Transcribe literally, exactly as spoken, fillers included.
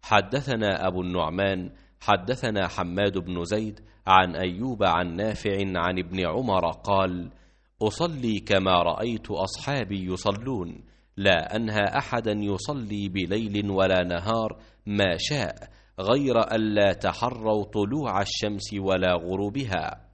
حدثنا أبو النعمان حدثنا حماد بن زيد عن أيوب عن نافع عن ابن عمر قال: أصلي كما رأيت أصحابي يصلون، لا أنهى أحدا يصلي بليل ولا نهار ما شاء، غير ألا تحروا طلوع الشمس ولا غروبها.